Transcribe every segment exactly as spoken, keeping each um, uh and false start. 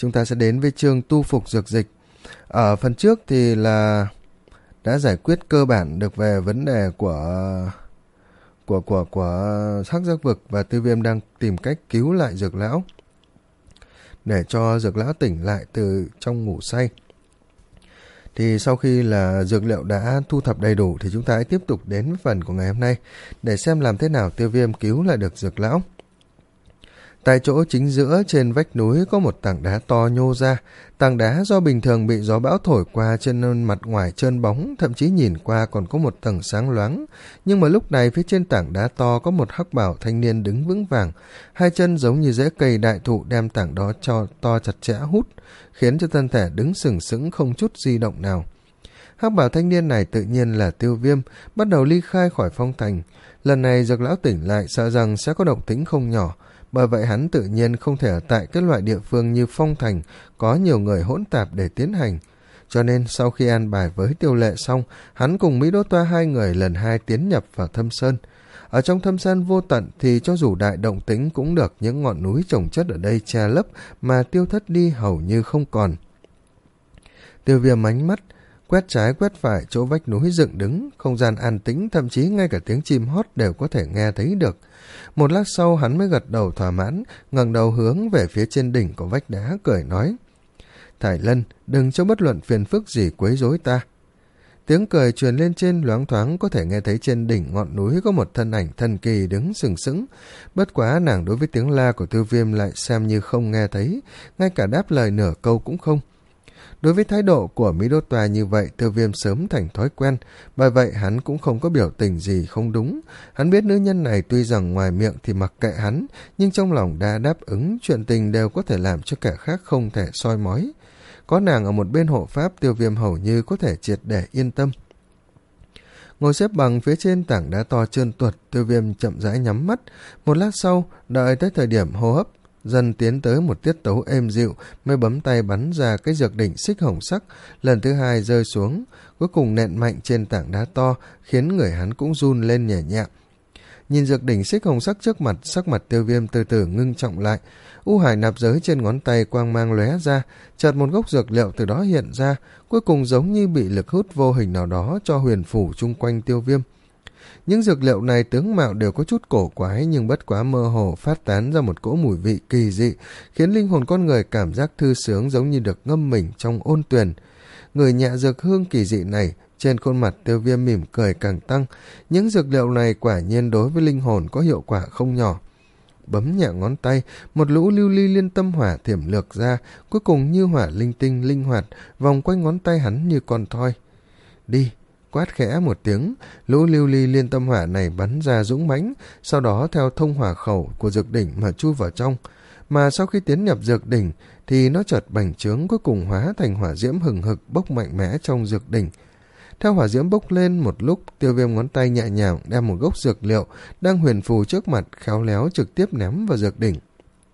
chúng ta sẽ đến với chương tu phục dược dịch. Ở phần trước thì là đã giải quyết cơ bản được về vấn đề của của của của Hắc Giác Vực, và Tiêu Viêm đang tìm cách cứu lại Dược Lão để cho Dược Lão tỉnh lại từ trong ngủ say. Thì sau khi là dược liệu đã thu thập đầy đủ thì chúng ta hãy tiếp tục đến với phần của ngày hôm nay để xem làm thế nào Tiêu Viêm cứu lại được Dược Lão. Tại chỗ chính giữa trên vách núi có một tảng đá to nhô ra. Tảng đá do bình thường bị gió bão thổi qua trên mặt ngoài trơn bóng, thậm chí nhìn qua còn có một tầng sáng loáng. Nhưng mà lúc này phía trên tảng đá to có một hắc bào thanh niên đứng vững vàng. Hai chân giống như rễ cây đại thụ đem tảng đó cho to chặt chẽ hút, khiến cho thân thể đứng sừng sững không chút di động nào. Hắc bào thanh niên này tự nhiên là Tiêu Viêm, bắt đầu ly khai khỏi phong thành. Lần này Dược Lão tỉnh lại sợ rằng sẽ có động tĩnh không nhỏ. Bởi vậy hắn tự nhiên không thể ở tại các loại địa phương như phong thành có nhiều người hỗn tạp để tiến hành. Cho nên sau khi an bài với Tiêu Lệ xong, hắn cùng Mỹ Đỗ Toa hai người lần hai tiến nhập vào Thâm Sơn. Ở trong Thâm Sơn vô tận thì cho dù đại động tĩnh cũng được những ngọn núi chồng chất ở đây che lấp mà tiêu thất đi hầu như không còn. Tiêu Viêm ánh mắt quét trái quét phải chỗ vách núi dựng đứng, không gian an tĩnh, thậm chí ngay cả tiếng chim hót đều có thể nghe thấy được. Một lát sau hắn mới gật đầu thỏa mãn, ngẩng đầu hướng về phía trên đỉnh của vách đá cười nói: Thải Lân, đừng cho bất luận phiền phức gì quấy rối ta. Tiếng cười truyền lên trên, loáng thoáng có thể nghe thấy trên đỉnh ngọn núi có một thân ảnh thần kỳ đứng sừng sững. Bất quá nàng đối với tiếng la của Tiêu Viêm lại xem như không nghe thấy, ngay cả đáp lời nửa câu cũng không. Đối với thái độ của Mỹ Đỗ Toa như vậy, Tiêu Viêm sớm thành thói quen, bởi vậy hắn cũng không có biểu tình gì không đúng. Hắn biết nữ nhân này tuy rằng ngoài miệng thì mặc kệ hắn, nhưng trong lòng đã đáp ứng, chuyện tình đều có thể làm cho kẻ khác không thể soi mói. Có nàng ở một bên hộ pháp, Tiêu Viêm hầu như có thể triệt để yên tâm. Ngồi xếp bằng phía trên tảng đá to trơn tuột, Tiêu Viêm chậm rãi nhắm mắt. Một lát sau, đợi tới thời điểm hô hấp dần tiến tới một tiết tấu êm dịu, mới bấm tay bắn ra cái dược đỉnh xích hồng sắc, lần thứ hai rơi xuống, cuối cùng nện mạnh trên tảng đá to, khiến người hắn cũng run lên nhẹ nhẹ. Nhìn dược đỉnh xích hồng sắc trước mặt, sắc mặt Tiêu Viêm từ từ ngưng trọng lại. U hải nạp giới trên ngón tay quang mang lóe ra, chợt một gốc dược liệu từ đó hiện ra, cuối cùng giống như bị lực hút vô hình nào đó cho huyền phủ chung quanh Tiêu Viêm. Những dược liệu này tướng mạo đều có chút cổ quái, nhưng bất quá mơ hồ phát tán ra một cỗ mùi vị kỳ dị, khiến linh hồn con người cảm giác thư sướng giống như được ngâm mình trong ôn tuyền. Người nhẹ dược hương kỳ dị này, trên khuôn mặt Tiêu Viêm mỉm cười càng tăng. Những dược liệu này quả nhiên đối với linh hồn có hiệu quả không nhỏ. Bấm nhẹ ngón tay, một lũ lưu ly liên tâm hỏa thiểm lược ra, cuối cùng như hỏa linh tinh linh hoạt, vòng quanh ngón tay hắn như con thoi. Đi! Quát khẽ một tiếng, lũ lưu ly liên tâm hỏa này bắn ra dũng mãnh, sau đó theo thông hỏa khẩu của dược đỉnh mà chui vào trong. Mà sau khi tiến nhập dược đỉnh thì nó chợt bành trướng, cuối cùng hóa thành hỏa diễm hừng hực bốc mạnh mẽ trong dược đỉnh. Theo hỏa diễm bốc lên một lúc, Tiêu Viêm ngón tay nhẹ nhàng đem một gốc dược liệu đang huyền phù trước mặt khéo léo trực tiếp ném vào dược đỉnh.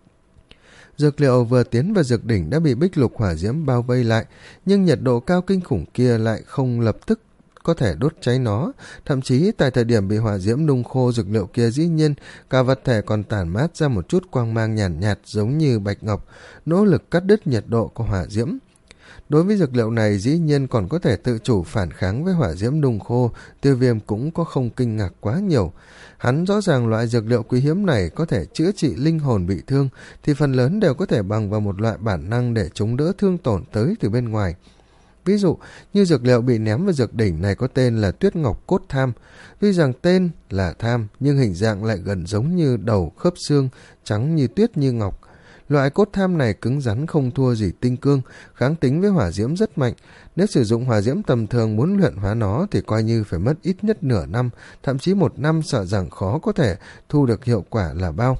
Dược liệu vừa tiến vào dược đỉnh đã bị bích lục hỏa diễm bao vây lại, nhưng nhiệt độ cao kinh khủng kia lại không lập tức có thể đốt cháy nó. Thậm chí tại thời điểm bị hỏa diễm nung khô dược liệu kia, dĩ nhiên cả vật thể còn tản mát ra một chút quang mang nhàn nhạt, nhạt giống như bạch ngọc, nỗ lực cắt đứt nhiệt độ của hỏa diễm. Đối với dược liệu này dĩ nhiên còn có thể tự chủ phản kháng với hỏa diễm nung khô, Tiêu Viêm cũng có không kinh ngạc quá nhiều. Hắn rõ ràng loại dược liệu quý hiếm này có thể chữa trị linh hồn bị thương, thì phần lớn đều có thể bằng vào một loại bản năng để chống đỡ thương tổn tới từ bên ngoài. Ví dụ như dược liệu bị ném vào dược đỉnh này có tên là tuyết ngọc cốt tham. Tuy rằng tên là tham nhưng hình dạng lại gần giống như đầu khớp xương, trắng như tuyết như ngọc. Loại cốt tham này cứng rắn không thua gì tinh cương, kháng tính với hỏa diễm rất mạnh. Nếu sử dụng hỏa diễm tầm thường muốn luyện hóa nó thì coi như phải mất ít nhất nửa năm, thậm chí một năm sợ rằng khó có thể thu được hiệu quả là bao.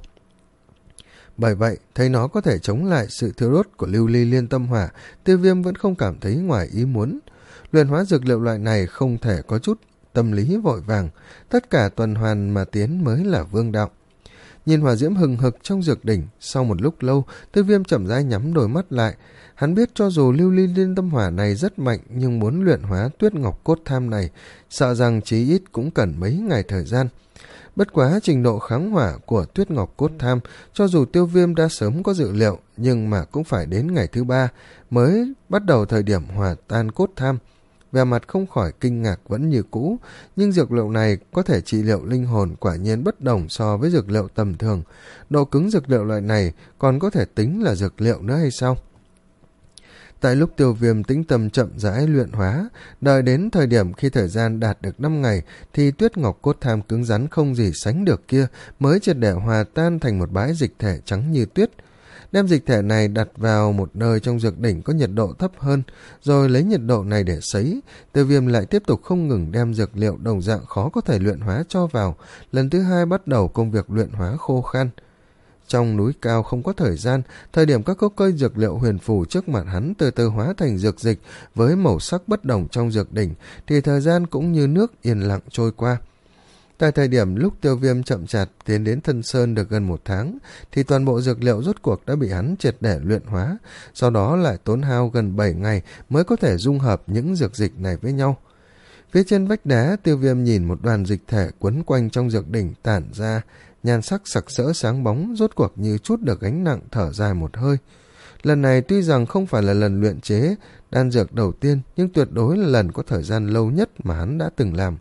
Bởi vậy, thấy nó có thể chống lại sự thiêu đốt của lưu ly liên tâm hỏa, Tiêu Viêm vẫn không cảm thấy ngoài ý muốn. Luyện hóa dược liệu loại này không thể có chút tâm lý vội vàng, tất cả tuần hoàn mà tiến mới là vương đạo. Nhìn hỏa diễm hừng hực trong dược đỉnh, sau một lúc lâu, Tiêu Viêm chậm rãi nhắm đôi mắt lại. Hắn biết cho dù lưu ly liên tâm hỏa này rất mạnh, nhưng muốn luyện hóa tuyết ngọc cốt tham này, sợ rằng chí ít cũng cần mấy ngày thời gian. Bất quá trình độ kháng hỏa của Tuyết Ngọc Cốt Tham, cho dù Tiêu Viêm đã sớm có dự liệu, nhưng mà cũng phải đến ngày thứ ba mới bắt đầu thời điểm hòa tan cốt tham. Vẻ mặt không khỏi kinh ngạc vẫn như cũ, nhưng dược liệu này có thể trị liệu linh hồn quả nhiên bất đồng so với dược liệu tầm thường. Độ cứng dược liệu loại này còn có thể tính là dược liệu nữa hay sao? Tại lúc Tiêu Viêm tĩnh tâm chậm rãi luyện hóa, đợi đến thời điểm khi thời gian đạt được năm ngày thì Tuyết Ngọc Cốt Tham cứng rắn không gì sánh được kia mới triệt để hòa tan thành một bãi dịch thể trắng như tuyết. Đem dịch thể này đặt vào một nơi trong dược đỉnh có nhiệt độ thấp hơn, rồi lấy nhiệt độ này để sấy. Tiêu Viêm lại tiếp tục không ngừng đem dược liệu đồng dạng khó có thể luyện hóa cho vào, lần thứ hai bắt đầu công việc luyện hóa khô khan. Trong núi cao không có thời gian, thời điểm các gốc cây dược liệu huyền phù trước mặt hắn từ từ hóa thành dược dịch với màu sắc bất đồng trong dược đỉnh, thì thời gian cũng như nước yên lặng trôi qua. Tại thời điểm lúc Tiêu Viêm chậm chạp tiến đến Thân Sơn được gần một tháng, thì toàn bộ dược liệu rốt cuộc đã bị hắn triệt để luyện hóa, sau đó lại tốn hao gần bảy ngày mới có thể dung hợp những dược dịch này với nhau. Phía trên vách đá, Tiêu Viêm nhìn một đoàn dịch thể quấn quanh trong dược đỉnh tản ra, nhan sắc sặc sỡ sáng bóng, rốt cuộc như chút được gánh nặng, thở dài một hơi. Lần này tuy rằng không phải là lần luyện chế đan dược đầu tiên, nhưng tuyệt đối là lần có thời gian lâu nhất mà hắn đã từng làm.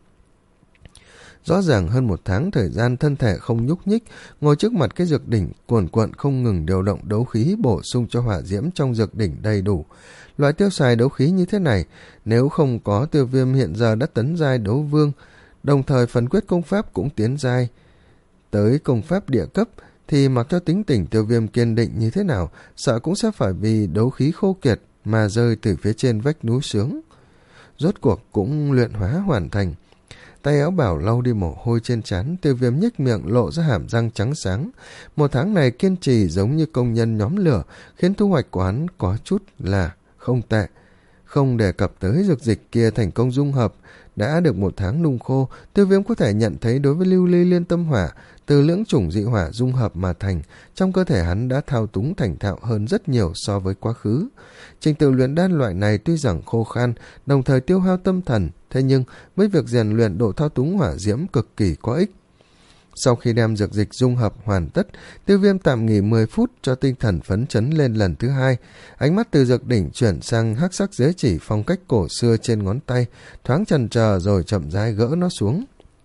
Rõ ràng hơn một tháng thời gian thân thể không nhúc nhích, ngồi trước mặt cái dược đỉnh cuồn cuộn không ngừng điều động đấu khí bổ sung cho hỏa diễm trong dược đỉnh đầy đủ. Loại tiêu xài đấu khí như thế này, nếu không có Tiêu Viêm hiện giờ đã tấn giai đấu vương, đồng thời phần quyết công pháp cũng tiến giai tới công pháp địa cấp, thì mặc cho tính tình Tiêu Viêm kiên định như thế nào, sợ cũng sẽ phải vì đấu khí khô kiệt mà rơi từ phía trên vách núi xuống. Rốt cuộc cũng luyện hóa hoàn thành. Tay áo bảo lau đi mồ hôi trên trán, Tiêu Viêm nhếch miệng lộ ra hàm răng trắng sáng. Một tháng này kiên trì giống như công nhân nhóm lửa, khiến thu hoạch của hắn có chút là không tệ. Không đề cập tới dược dịch kia thành công dung hợp, đã được một tháng nung khô, Tiêu Viêm có thể nhận thấy đối với lưu ly liên tâm hỏa, từ lưỡng chủng dị hỏa dung hợp mà thành, trong cơ thể hắn đã thao túng thành thạo hơn rất nhiều so với quá khứ. Trình tự luyện đan loại này tuy rằng khô khan, đồng thời tiêu hao tâm thần, thế nhưng với việc rèn luyện độ thao túng hỏa diễm cực kỳ có ích. Sau khi đem dược dịch dung hợp hoàn tất, Tiêu Viêm tạm nghỉ mười phút cho tinh thần phấn chấn lên lần thứ hai. Ánh mắt từ dược đỉnh chuyển sang hắc sắc giới chỉ phong cách cổ xưa trên ngón tay, thoáng chần chờ rồi chậm rãi gỡ nó xuống.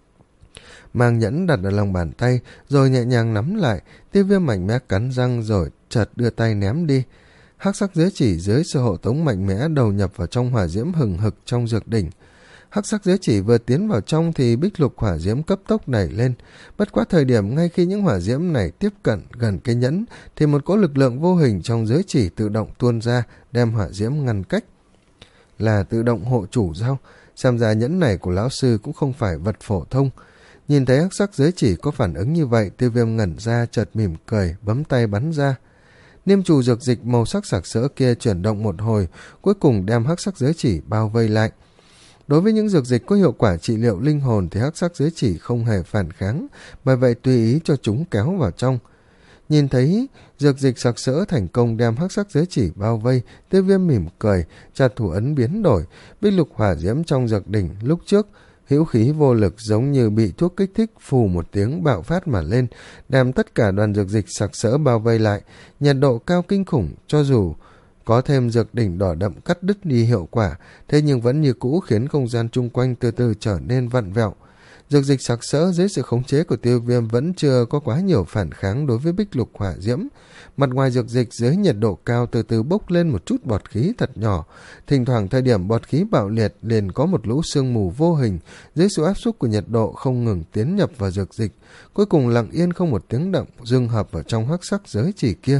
Mang nhẫn đặt ở lòng bàn tay, rồi nhẹ nhàng nắm lại. Tiêu Viêm mạnh mẽ cắn răng rồi chợt đưa tay ném đi. Hắc sắc giới chỉ dưới sự hộ tống mạnh mẽ đầu nhập vào trong hỏa diễm hừng hực trong dược đỉnh. Hắc sắc giới chỉ vừa tiến vào trong thì bích lục hỏa diễm cấp tốc nảy lên. Bất quá thời điểm ngay khi những hỏa diễm này tiếp cận gần cái nhẫn, thì một cỗ lực lượng vô hình trong giới chỉ tự động tuôn ra, đem hỏa diễm ngăn cách. Là tự động hộ chủ sao? Xem ra nhẫn này của lão sư cũng không phải vật phổ thông. Nhìn thấy hắc sắc giới chỉ có phản ứng như vậy, Tiêu Viêm ngẩn ra chợt mỉm cười, bấm tay bắn ra. Niêm trù dược dịch màu sắc sặc sỡ kia chuyển động một hồi, cuối cùng đem hắc sắc giới chỉ bao vây lại. Đối với những dược dịch có hiệu quả trị liệu linh hồn thì hắc sắc giới chỉ không hề phản kháng, bởi vậy tùy ý cho chúng kéo vào trong. Nhìn thấy dược dịch sặc sỡ thành công đem hắc sắc giới chỉ bao vây, Tiêu Viêm mỉm cười, chặt thủ ấn biến đổi, bích lục hỏa diễm trong dược đỉnh lúc trước hữu khí vô lực giống như bị thuốc kích thích, phù một tiếng bạo phát mà lên, đem tất cả đoàn dược dịch sặc sỡ bao vây lại. Nhiệt độ cao kinh khủng, cho dù có thêm dược đỉnh đỏ đậm cắt đứt đi hiệu quả, thế nhưng vẫn như cũ khiến không gian chung quanh từ từ trở nên vặn vẹo. Dược dịch sặc sỡ dưới sự khống chế của Tiêu Viêm vẫn chưa có quá nhiều phản kháng đối với bích lục hỏa diễm. Mặt ngoài dược dịch dưới nhiệt độ cao từ từ bốc lên một chút bọt khí thật nhỏ. Thỉnh thoảng thời điểm bọt khí bạo liệt liền có một lũ sương mù vô hình dưới sự áp suất của nhiệt độ không ngừng tiến nhập vào dược dịch, cuối cùng lặng yên không một tiếng động dung hợp vào trong hắc sắc giới chỉ kia.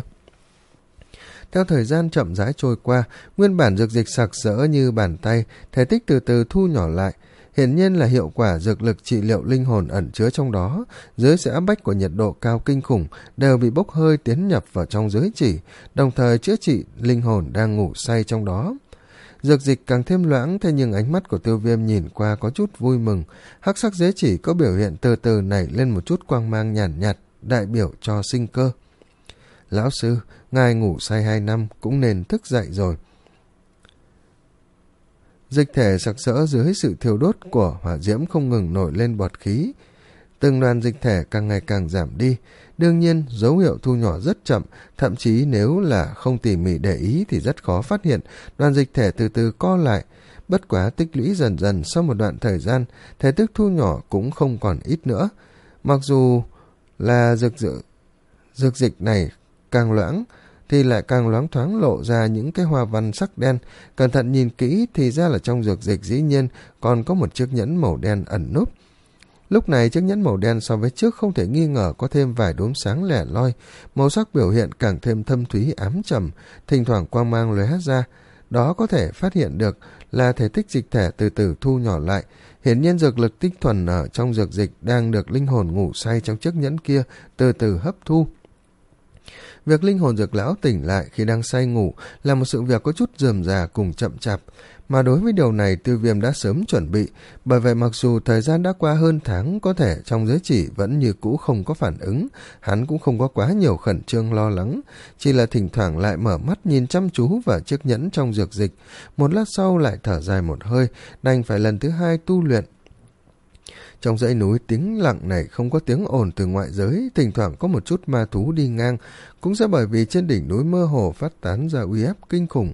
Theo thời gian chậm rãi trôi qua, nguyên bản dược dịch sặc sỡ như bàn tay, thể tích từ từ thu nhỏ lại. Hiển nhiên là hiệu quả dược lực trị liệu linh hồn ẩn chứa trong đó, dưới sự áp bách của nhiệt độ cao kinh khủng, đều bị bốc hơi tiến nhập vào trong giới chỉ, đồng thời chữa trị linh hồn đang ngủ say trong đó. Dược dịch càng thêm loãng, thế nhưng ánh mắt của Tiêu Viêm nhìn qua có chút vui mừng. Hắc sắc giới chỉ có biểu hiện từ từ nảy lên một chút quang mang nhàn nhạt, nhạt, đại biểu cho sinh cơ. Lão sư, ngài ngủ say hai năm cũng nên thức dậy rồi. Dịch thể sặc sỡ dưới sự thiêu đốt của hỏa diễm không ngừng nổi lên bọt khí. từng đoàn dịch thể càng ngày càng giảm đi. Đương nhiên, dấu hiệu thu nhỏ rất chậm, thậm chí nếu là không tỉ mỉ để ý thì rất khó phát hiện, đoàn dịch thể từ từ co lại. Bất quá tích lũy dần dần sau một đoạn thời gian, thể tích thu nhỏ cũng không còn ít nữa. Mặc dù là dược dự, dược dịch này càng loãng, thì lại càng loáng thoáng lộ ra những cái hoa văn sắc đen. Cẩn thận nhìn kỹ thì ra là trong dược dịch dĩ nhiên còn có một chiếc nhẫn màu đen ẩn núp. Lúc này chiếc nhẫn màu đen so với trước không thể nghi ngờ có thêm vài đốm sáng lẻ loi, màu sắc biểu hiện càng thêm thâm thúy ám trầm, thỉnh thoảng quang mang lóe ra. Đó có thể phát hiện được là thể tích dịch thể từ từ thu nhỏ lại. Hiển nhiên dược lực tinh thuần ở trong dược dịch đang được linh hồn ngủ say trong chiếc nhẫn kia từ từ hấp thu. Việc linh hồn dược lão tỉnh lại khi đang say ngủ là một sự việc có chút rườm rà cùng chậm chạp, mà đối với điều này Tiêu Viêm đã sớm chuẩn bị. Bởi vậy mặc dù thời gian đã qua hơn tháng, có thể trong giới chỉ vẫn như cũ không có phản ứng, hắn cũng không có quá nhiều khẩn trương lo lắng, chỉ là thỉnh thoảng lại mở mắt nhìn chăm chú vào chiếc nhẫn trong dược dịch. Một lát sau lại thở dài một hơi, đành phải lần thứ hai tu luyện. Trong dãy núi tĩnh lặng này không có tiếng ồn từ ngoại giới, thỉnh thoảng có một chút ma thú đi ngang, cũng sẽ bởi vì trên đỉnh núi mơ hồ phát tán ra uy áp kinh khủng.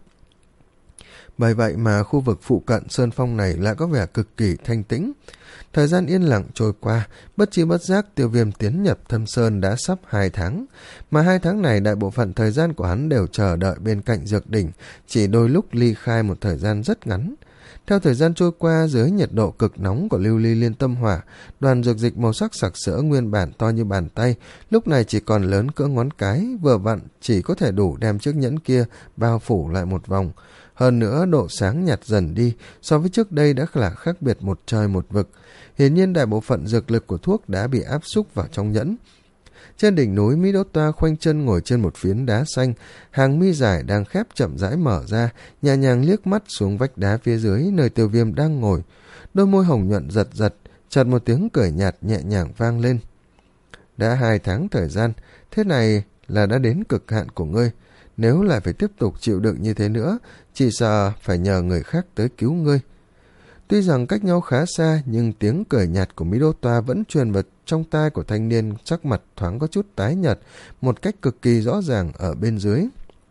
Bởi vậy mà khu vực phụ cận sơn phong này lại có vẻ cực kỳ thanh tĩnh. Thời gian yên lặng trôi qua, bất chi bất giác Tiêu Viêm tiến nhập Thâm Sơn đã sắp hai tháng, mà hai tháng này đại bộ phận thời gian của hắn đều chờ đợi bên cạnh dược đỉnh, chỉ đôi lúc ly khai một thời gian rất ngắn. Theo thời gian trôi qua, dưới nhiệt độ cực nóng của lưu ly liên tâm hỏa, đoàn dược dịch màu sắc sặc sỡ nguyên bản to như bàn tay, lúc này chỉ còn lớn cỡ ngón cái, vừa vặn chỉ có thể đủ đem chiếc nhẫn kia bao phủ lại một vòng. Hơn nữa độ sáng nhạt dần đi, so với trước đây đã là khác biệt một trời một vực. Hiển nhiên đại bộ phận dược lực của thuốc đã bị áp xúc vào trong nhẫn. Trên đỉnh núi, Mỹ Đỗ Toa khoanh chân ngồi trên một phiến đá xanh, hàng mi dài đang khép chậm rãi mở ra, nhẹ nhàng liếc mắt xuống vách đá phía dưới nơi Tiêu Viêm đang ngồi. Đôi môi hồng nhuận giật giật, chợt một tiếng cười nhạt nhẹ nhàng vang lên. Đã hai tháng thời gian, thế này là đã đến cực hạn của ngươi. Nếu lại phải tiếp tục chịu đựng như thế nữa, chỉ sợ phải nhờ người khác tới cứu ngươi. Tuy rằng cách nhau khá xa, nhưng tiếng cười nhạt của Mỹ Đỗ Toa vẫn truyền vào trong tai của thanh niên, sắc mặt thoáng có chút tái nhợt, một cách cực kỳ rõ ràng ở bên dưới.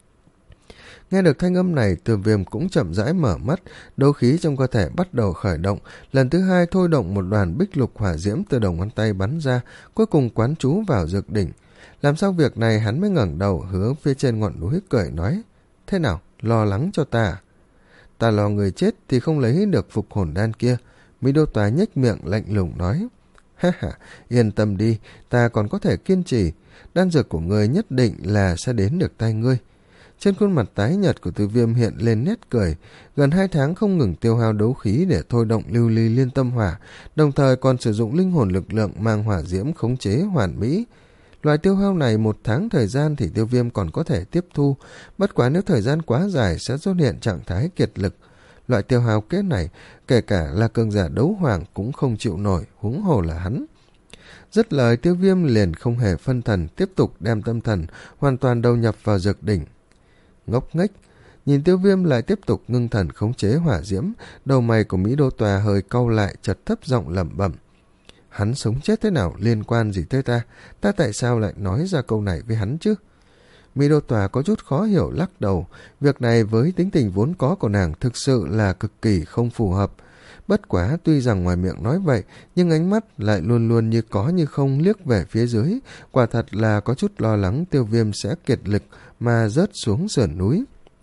Nghe được thanh âm này, Tiêu Viêm cũng chậm rãi mở mắt, đấu khí trong cơ thể bắt đầu khởi động, lần thứ hai thôi động một đoàn bích lục hỏa diễm từ đầu ngón tay bắn ra, cuối cùng quán trú vào dược đỉnh. Làm xong việc này, hắn mới ngẩng đầu hướng phía trên ngọn núi cười nói: "Thế nào, lo lắng cho ta à?" "Ta lo người chết thì không lấy được phục hồn đan kia." Mỹ Đỗ Toa nhếch miệng lạnh lùng nói. "Ha ha, yên tâm đi, ta còn có thể kiên trì, đan dược của ngươi nhất định là sẽ đến được tay ngươi." Trên khuôn mặt tái nhợt của Tiêu Viêm hiện lên nét cười. Gần hai tháng không ngừng tiêu hao đấu khí để thôi động lưu ly liên tâm hỏa, đồng thời còn sử dụng linh hồn lực lượng mang hỏa diễm khống chế hoàn mỹ. Loại tiêu hao này một tháng thời gian thì Tiêu Viêm còn có thể tiếp thu, bất quá nếu thời gian quá dài sẽ xuất hiện trạng thái kiệt lực. Loại tiêu hao kết này, kể cả là cường giả đấu hoàng cũng không chịu nổi, huống hồ là hắn. Dứt lời, Tiêu Viêm liền không hề phân thần, tiếp tục đem tâm thần hoàn toàn đầu nhập vào dược đỉnh. Ngốc nghếch, nhìn Tiêu Viêm lại tiếp tục ngưng thần khống chế hỏa diễm, đầu mày của Mỹ Đỗ Toa hơi cau lại, chợt thấp giọng lẩm bẩm: "Hắn sống chết thế nào liên quan gì tới ta? Ta tại sao lại nói ra câu này với hắn chứ?" Mỹ Đỗ Toa có chút khó hiểu lắc đầu, việc này với tính tình vốn có của nàng thực sự là cực kỳ không phù hợp. Bất quá tuy rằng ngoài miệng nói vậy, nhưng ánh mắt lại luôn luôn như có như không liếc về phía dưới, quả thật là có chút lo lắng Tiêu Viêm sẽ kiệt lực mà rớt xuống sườn núi.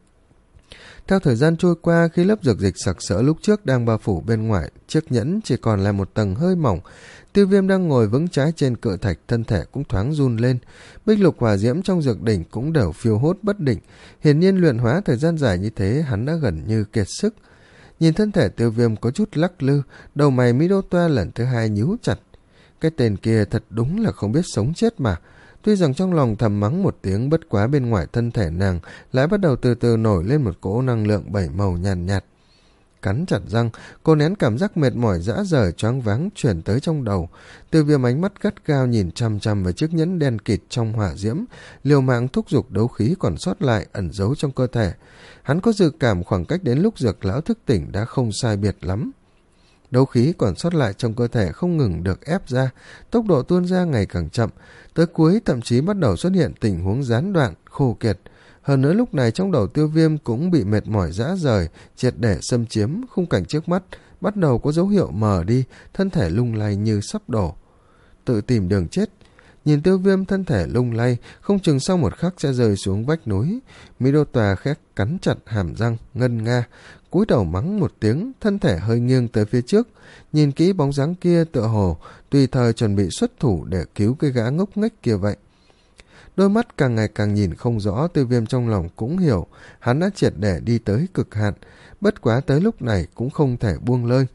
Theo thời gian trôi qua, khi lớp dược dịch sặc sỡ lúc trước đang bao phủ bên ngoài chiếc nhẫn chỉ còn là một tầng hơi mỏng, Tiêu Viêm đang ngồi vững trái trên cự thạch, thân thể cũng thoáng run lên. Bích lục hỏa diễm trong dược đỉnh cũng đều phiêu hốt bất định. Hiển nhiên luyện hóa thời gian dài như thế, hắn đã gần như kiệt sức. Nhìn thân thể Tiêu Viêm có chút lắc lư, đầu mày Mỹ Đỗ Toa lần thứ hai nhíu chặt. Cái tên kia thật đúng là không biết sống chết mà. Tuy rằng trong lòng thầm mắng một tiếng, bất quá bên ngoài thân thể nàng lại bắt đầu từ từ nổi lên một cỗ năng lượng bảy màu nhàn nhạt, nhạt. Cắn chặt răng, cô nén cảm giác mệt mỏi rã rời choáng váng chuyển tới trong đầu. Tiêu Viêm ánh mắt gắt gao nhìn chăm chăm vào chiếc nhẫn đen kịt trong hỏa diễm, liều mạng thúc giục đấu khí còn sót lại ẩn giấu trong cơ thể. Hắn có dự cảm khoảng cách đến lúc dược lão thức tỉnh đã không sai biệt lắm. Đấu khí còn sót lại trong cơ thể không ngừng được ép ra, tốc độ tuôn ra ngày càng chậm, tới cuối thậm chí bắt đầu xuất hiện tình huống gián đoạn, khô kiệt. Hơn nữa lúc này trong đầu Tiêu Viêm cũng bị mệt mỏi rã rời, triệt để xâm chiếm, khung cảnh trước mắt bắt đầu có dấu hiệu mờ đi, thân thể lung lay như sắp đổ. Tự tìm đường chết. Nhìn Tiêu Viêm thân thể lung lay, không chừng sau một khắc sẽ rơi xuống vách núi. Mỹ Đô Tòa khét cắn chặt hàm răng, ngân nga, cúi đầu mắng một tiếng, thân thể hơi nghiêng tới phía trước. Nhìn kỹ bóng dáng kia tựa hồ, tùy thời chuẩn bị xuất thủ để cứu cái gã ngốc nghếch kia vậy. Đôi mắt càng ngày càng nhìn không rõ, Tiêu Viêm trong lòng cũng hiểu, hắn đã triệt để đi tới cực hạn, bất quá tới lúc này cũng không thể buông lơi.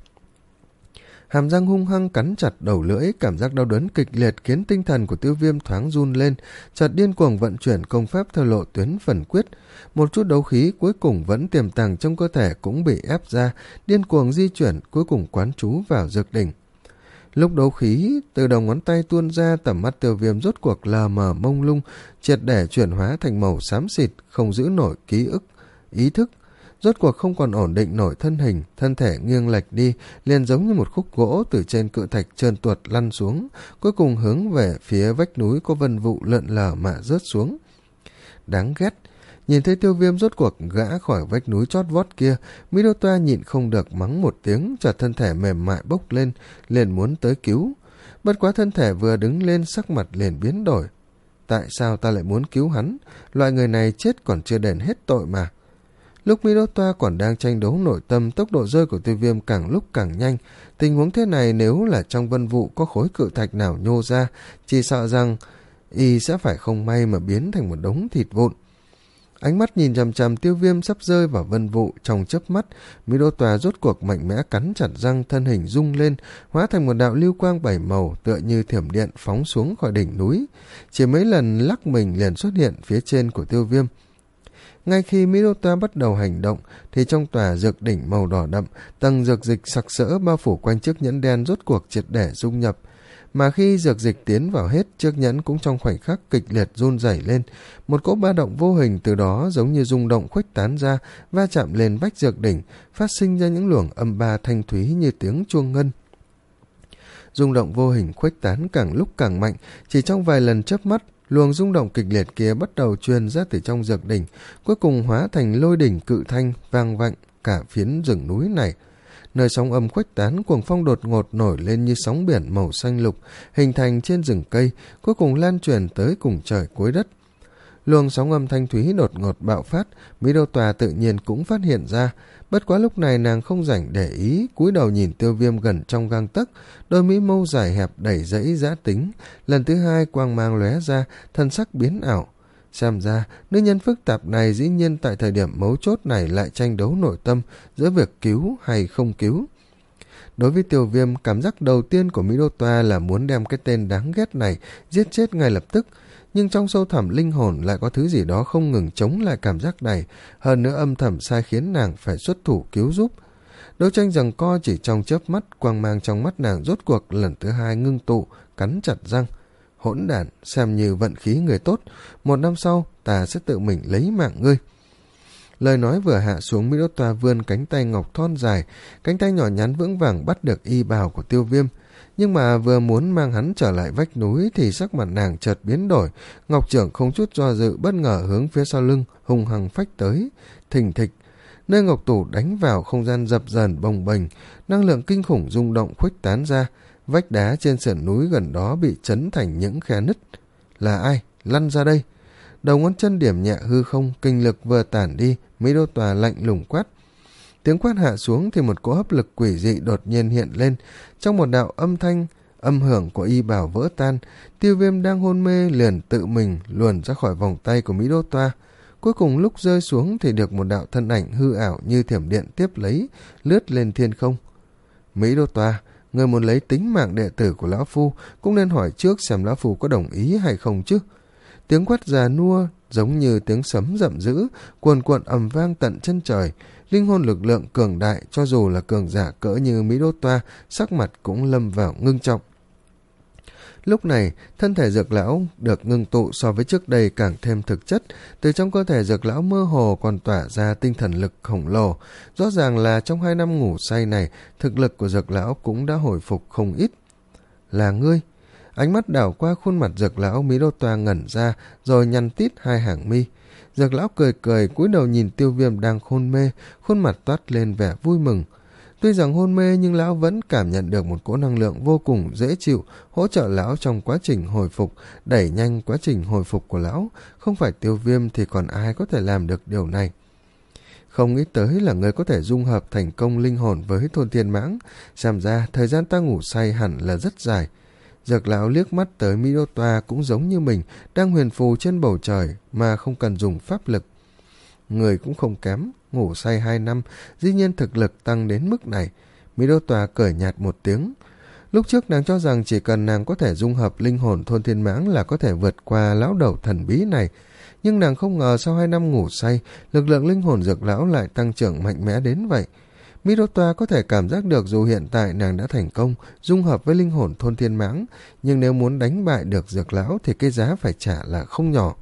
Hàm răng hung hăng cắn chặt đầu lưỡi, cảm giác đau đớn kịch liệt khiến tinh thần của Tiêu Viêm thoáng run lên, chợt điên cuồng vận chuyển công pháp theo lộ tuyến phần quyết. Một chút đấu khí cuối cùng vẫn tiềm tàng trong cơ thể cũng bị ép ra, điên cuồng di chuyển, cuối cùng quán trú vào dược đỉnh. Lúc đấu khí từ đầu ngón tay tuôn ra, tầm mắt Tiêu Viêm rốt cuộc lờ mờ mông lung, triệt để chuyển hóa thành màu xám xịt, không giữ nổi ký ức, ý thức. Rốt cuộc không còn ổn định nổi thân hình, thân thể nghiêng lệch đi, liền giống như một khúc gỗ từ trên cự thạch trơn tuột lăn xuống, cuối cùng hướng về phía vách núi có vân vụ lượn lờ mà rớt xuống. Đáng ghét. Nhìn thấy Tiêu Viêm rốt cuộc gã khỏi vách núi chót vót kia, Mỹ Đô Toa nhịn không được mắng một tiếng, chợt thân thể mềm mại bốc lên, liền muốn tới cứu. Bất quá thân thể vừa đứng lên sắc mặt liền biến đổi. Tại sao ta lại muốn cứu hắn? Loại người này chết còn chưa đền hết tội mà. Lúc Mỹ Đô Toa còn đang tranh đấu nội tâm, tốc độ rơi của Tiêu Viêm càng lúc càng nhanh. Tình huống thế này nếu là trong vân vụ có khối cự thạch nào nhô ra, chỉ sợ rằng y sẽ phải không may mà biến thành một đống thịt vụn. Ánh mắt nhìn chằm chằm Tiêu Viêm sắp rơi vào vân vụ, trong chớp mắt, Mỹ Đô Tòa rốt cuộc mạnh mẽ cắn chặt răng, thân hình rung lên, hóa thành một đạo lưu quang bảy màu, tựa như thiểm điện phóng xuống khỏi đỉnh núi. Chỉ mấy lần lắc mình liền xuất hiện phía trên của Tiêu Viêm. Ngay khi Mỹ Đô Tòa bắt đầu hành động, thì trong tòa dược đỉnh màu đỏ đậm, tầng dược dịch sặc sỡ bao phủ quanh chiếc nhẫn đen rốt cuộc triệt để dung nhập. Mà khi dược dịch tiến vào hết, chiếc nhẫn cũng trong khoảnh khắc kịch liệt run rẩy lên. Một cỗ ba động vô hình từ đó giống như rung động khuếch tán ra, va chạm lên vách dược đỉnh, phát sinh ra những luồng âm ba thanh thúy như tiếng chuông ngân. Rung động vô hình khuếch tán càng lúc càng mạnh, chỉ trong vài lần chớp mắt, luồng rung động kịch liệt kia bắt đầu truyền ra từ trong dược đỉnh, cuối cùng hóa thành lôi đỉnh cự thanh vang vọng cả phiến rừng núi này. Nơi sóng âm khuếch tán, cuồng phong đột ngột nổi lên như sóng biển màu xanh lục, hình thành trên rừng cây, cuối cùng lan truyền tới cùng trời cuối đất. Luồng sóng âm thanh thúy đột ngột bạo phát, Mỹ Đô Tòa tự nhiên cũng phát hiện ra, bất quá lúc này nàng không rảnh để ý, cúi đầu nhìn Tiêu Viêm gần trong gang tấc, đôi mỹ mâu dài hẹp đầy dẫy dã tính, lần thứ hai quang mang lóe ra, thân sắc biến ảo. Xem ra, nữ nhân phức tạp này dĩ nhiên tại thời điểm mấu chốt này lại tranh đấu nội tâm giữa việc cứu hay không cứu. Đối với Tiêu Viêm, cảm giác đầu tiên của Mỹ Đô Toa là muốn đem cái tên đáng ghét này giết chết ngay lập tức, nhưng trong sâu thẳm linh hồn lại có thứ gì đó không ngừng chống lại cảm giác này, hơn nữa âm thầm sai khiến nàng phải xuất thủ cứu giúp. Đấu tranh giằng co chỉ trong chớp mắt, quang mang trong mắt nàng rốt cuộc lần thứ hai ngưng tụ, cắn chặt răng. Hỗn đản, xem như vận khí người tốt, một năm sau ta sẽ tự mình lấy mạng ngươi. Lời nói vừa hạ xuống, Mỹ Đô Toa vươn cánh tay ngọc thon dài, cánh tay nhỏ nhắn vững vàng bắt được y bào của Tiêu Viêm. Nhưng mà vừa muốn mang hắn trở lại vách núi thì sắc mặt nàng chợt biến đổi, ngọc trưởng không chút do dự bất ngờ hướng phía sau lưng hùng hăng phách tới, thình thịch. Nơi ngọc tủ đánh vào, không gian dập dờn bồng bềnh, năng lượng kinh khủng rung động khuếch tán ra, vách đá trên sườn núi gần đó bị chấn thành những khe nứt. Là ai? Lăn ra đây! Đầu ngón chân điểm nhẹ hư không, kinh lực vừa tản đi, Mỹ Đô Tòa lạnh lùng quát. Tiếng quát hạ xuống thì một cỗ hấp lực quỷ dị đột nhiên hiện lên, trong một đạo âm thanh, âm hưởng của y bào vỡ tan, Tiêu Viêm đang hôn mê liền tự mình luồn ra khỏi vòng tay của Mỹ Đô Tòa. Cuối cùng lúc rơi xuống thì được một đạo thân ảnh hư ảo như thiểm điện tiếp lấy, lướt lên thiên không. Mỹ Đô Tòa, người muốn lấy tính mạng đệ tử của lão phu cũng nên hỏi trước xem lão phu có đồng ý hay không chứ. Tiếng quát già nua giống như tiếng sấm rậm dữ, cuồn cuộn ầm vang tận chân trời. Linh hồn lực lượng cường đại, cho dù là cường giả cỡ như Mỹ Đô Toa, sắc mặt cũng lâm vào ngưng trọng. Lúc này, thân thể Dược lão được ngưng tụ so với trước đây càng thêm thực chất, từ trong cơ thể Dược lão mơ hồ còn tỏa ra tinh thần lực khổng lồ. Rõ ràng là trong hai năm ngủ say này, thực lực của Dược lão cũng đã hồi phục không ít. Là ngươi? Ánh mắt đảo qua khuôn mặt Dược lão, Mỹ Đô Toa ngẩn ra, rồi nhăn tít hai hàng mi. Dược lão cười cười, cúi đầu nhìn Tiêu Viêm đang hôn mê, khuôn mặt toát lên vẻ vui mừng. Tuy rằng hôn mê nhưng lão vẫn cảm nhận được một cỗ năng lượng vô cùng dễ chịu, hỗ trợ lão trong quá trình hồi phục, đẩy nhanh quá trình hồi phục của lão. Không phải Tiêu Viêm thì còn ai có thể làm được điều này. Không nghĩ tới là người có thể dung hợp thành công linh hồn với Thôn Thiên Mãng. Xem ra thời gian ta ngủ say hẳn là rất dài. Dược lão liếc mắt tới Mỹ Đô Toa cũng giống như mình, đang huyền phù trên bầu trời mà không cần dùng pháp lực. Người cũng không kém, ngủ say hai năm, dĩ nhiên thực lực tăng đến mức này. Mỹ Đô Toa cười nhạt một tiếng. Lúc trước nàng cho rằng chỉ cần nàng có thể dung hợp linh hồn Thôn Thiên Mãng là có thể vượt qua lão đầu thần bí này. Nhưng nàng không ngờ sau hai năm ngủ say, lực lượng linh hồn Dược lão lại tăng trưởng mạnh mẽ đến vậy. Mỹ Đô Toa có thể cảm giác được dù hiện tại nàng đã thành công dung hợp với linh hồn Thôn Thiên Mãng, nhưng nếu muốn đánh bại được Dược lão thì cái giá phải trả là không nhỏ.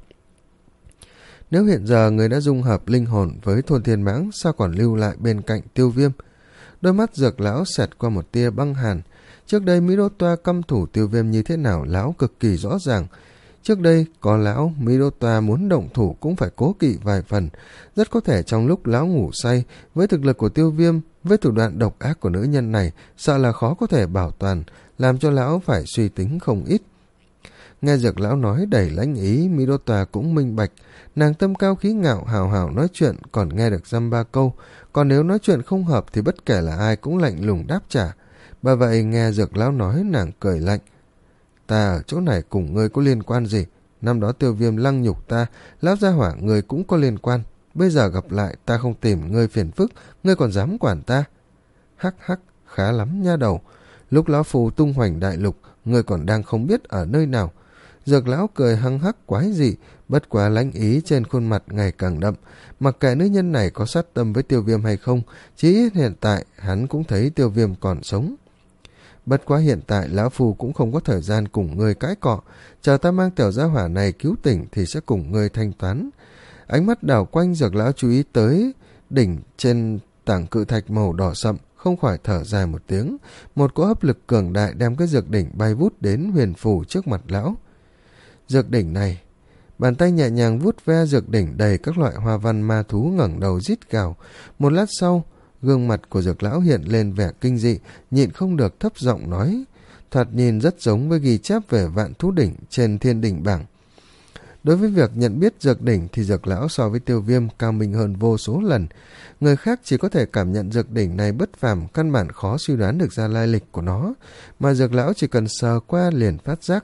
Nếu hiện giờ người đã dung hợp linh hồn với Thôn Thiên Mãng, sao còn lưu lại bên cạnh Tiêu Viêm? Đôi mắt Dược lão xẹt qua một tia băng hàn. Trước đây Mỹ Đô Toa căm thủ Tiêu Viêm như thế nào lão cực kỳ rõ ràng. Trước đây có lão, Mỹ Đô Toa muốn động thủ cũng phải cố kỵ vài phần. Rất có thể trong lúc lão ngủ say, với thực lực của Tiêu Viêm, với thủ đoạn độc ác của nữ nhân này, sợ là khó có thể bảo toàn, làm cho lão phải suy tính không ít. Nghe Dược lão nói đầy lãnh ý, Mỹ Đô Toa cũng minh bạch. Nàng tâm cao khí ngạo hào hào nói chuyện còn nghe được dăm ba câu, còn nếu nói chuyện không hợp thì bất kể là ai cũng lạnh lùng đáp trả. Bởi vậy nghe Dược lão nói nàng cười lạnh. Ta ở chỗ này cùng ngươi có liên quan gì? Năm đó Tiêu Viêm lăng nhục ta, lão gia hỏa ngươi cũng có liên quan. Bây giờ gặp lại ta không tìm ngươi phiền phức, ngươi còn dám quản ta? Hắc hắc, khá lắm nha đầu. Lúc lão phù tung hoành đại lục, ngươi còn đang không biết ở nơi nào. Dược lão cười hăng hắc quái dị, bất quá lãnh ý trên khuôn mặt ngày càng đậm. Mặc kệ nữ nhân này có sát tâm với Tiêu Viêm hay không, chỉ ít hiện tại hắn cũng thấy Tiêu Viêm còn sống. Bất quá hiện tại lão phu cũng không có thời gian cùng ngươi cãi cọ, chờ ta mang tiểu gia hỏa này cứu tỉnh thì sẽ cùng ngươi thanh toán. Ánh mắt đảo quanh, Dược lão chú ý tới đỉnh trên tảng cự thạch màu đỏ sậm, không khỏi thở dài một tiếng. Một cỗ hấp lực cường đại đem cái dược đỉnh bay vút đến huyền phù trước mặt lão. Dược đỉnh này, bàn tay nhẹ nhàng vuốt ve dược đỉnh đầy các loại hoa văn ma thú ngẩng đầu rít gào. Một lát sau, gương mặt của Dược lão hiện lên vẻ kinh dị, nhịn không được thấp giọng nói, thoạt nhìn rất giống với ghi chép về vạn thú đỉnh trên thiên đỉnh bảng. Đối với việc nhận biết dược đỉnh thì Dược lão so với Tiêu Viêm cao minh hơn vô số lần. Người khác chỉ có thể cảm nhận dược đỉnh này bất phàm, căn bản khó suy đoán được ra lai lịch của nó, mà Dược lão chỉ cần sờ qua liền phát giác.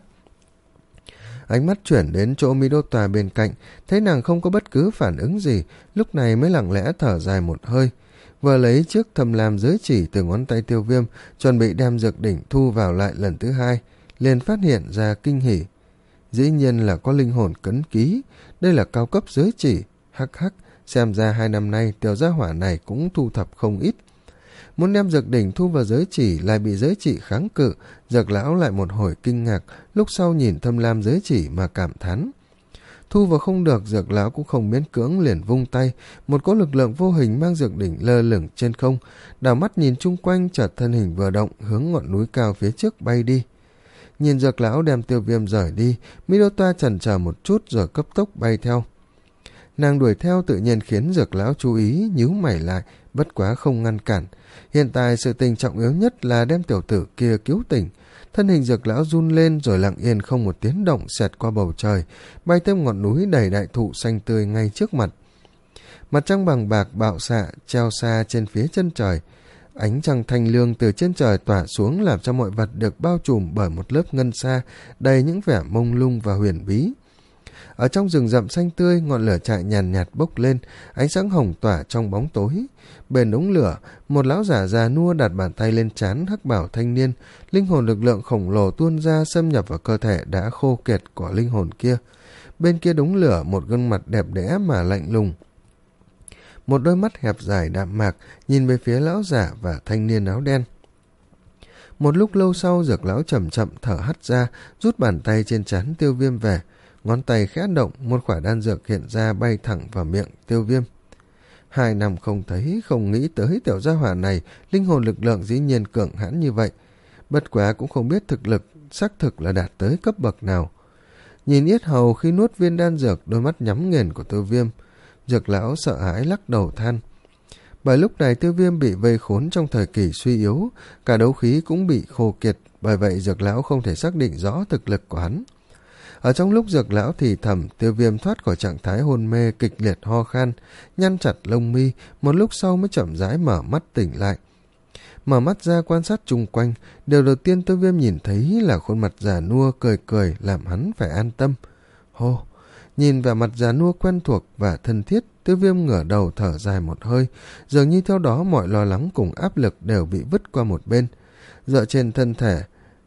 Ánh mắt chuyển đến chỗ Mỹ Đô Toa bên cạnh, thấy nàng không có bất cứ phản ứng gì, lúc này mới lặng lẽ thở dài một hơi. Vừa lấy chiếc thầm lam giới chỉ từ ngón tay Tiêu Viêm, chuẩn bị đem dược đỉnh thu vào lại lần thứ hai, liền phát hiện ra kinh hỉ. Dĩ nhiên là có linh hồn cấn ký, đây là cao cấp giới chỉ, hắc hắc, xem ra hai năm nay tiểu gia hỏa này cũng thu thập không ít. Muốn đem dược đỉnh thu vào giới chỉ lại bị giới chỉ kháng cự, Dược lão lại một hồi kinh ngạc, lúc sau nhìn thâm lam giới chỉ mà cảm thán. Thu vào không được, Dược lão cũng không miễn cưỡng, liền vung tay, một cỗ lực lượng vô hình mang dược đỉnh lơ lửng trên không, đảo mắt nhìn chung quanh, chợt thân hình vừa động hướng ngọn núi cao phía trước bay đi. Nhìn Dược lão đem Tiêu Viêm rời đi, Mỹ Đô Toa chần chờ một chút rồi cấp tốc bay theo. Nàng đuổi theo tự nhiên khiến Dược lão chú ý, nhíu mày lại, bất quá không ngăn cản. Hiện tại sự tình trọng yếu nhất là đem tiểu tử kia cứu tỉnh. Thân hình Dược lão run lên rồi lặng yên không một tiếng động xẹt qua bầu trời, bay tới ngọn núi đầy đại thụ xanh tươi ngay trước mặt. Mặt trăng bằng bạc bạo xạ treo xa trên phía chân trời. Ánh trăng thanh lương từ trên trời tỏa xuống làm cho mọi vật được bao trùm bởi một lớp ngân sa đầy những vẻ mông lung và huyền bí. Ở trong rừng rậm xanh tươi, ngọn lửa trại nhàn nhạt bốc lên, ánh sáng hồng tỏa trong bóng tối. Bên đống lửa, một lão giả già nua đặt bàn tay lên trán hắc bảo thanh niên, linh hồn lực lượng khổng lồ tuôn ra xâm nhập vào cơ thể đã khô kiệt của linh hồn kia. Bên kia đống lửa, một gương mặt đẹp đẽ mà lạnh lùng. Một đôi mắt hẹp dài đạm mạc nhìn về phía lão giả và thanh niên áo đen. Một lúc lâu sau, Dược lão chậm chậm thở hắt ra, rút bàn tay trên trán Tiêu Viêm về. Ngón tay khẽ động, một quả đan dược hiện ra bay thẳng vào miệng Tiêu Viêm. Hai năm không thấy, không nghĩ tới tiểu gia hỏa này, linh hồn lực lượng dĩ nhiên cường hãn như vậy. Bất quá cũng không biết thực lực, xác thực là đạt tới cấp bậc nào. Nhìn yết hầu khi nuốt viên đan dược, đôi mắt nhắm nghiền của Tiêu Viêm. Dược lão sợ hãi lắc đầu than. Bởi lúc này Tiêu Viêm bị vây khốn trong thời kỳ suy yếu, cả đấu khí cũng bị khô kiệt, bởi vậy Dược lão không thể xác định rõ thực lực của hắn. Ở trong lúc Dược lão thì thầm, Tiêu Viêm thoát khỏi trạng thái hôn mê kịch liệt ho khan, nhăn chặt lông mi, một lúc sau mới chậm rãi mở mắt tỉnh lại. Mở mắt ra quan sát chung quanh, điều đầu tiên Tiêu Viêm nhìn thấy là khuôn mặt già nua cười cười làm hắn phải an tâm. Hô, nhìn vào mặt già nua quen thuộc và thân thiết, Tiêu Viêm ngửa đầu thở dài một hơi, dường như theo đó mọi lo lắng cùng áp lực đều bị vứt qua một bên. Dựa trên thân thể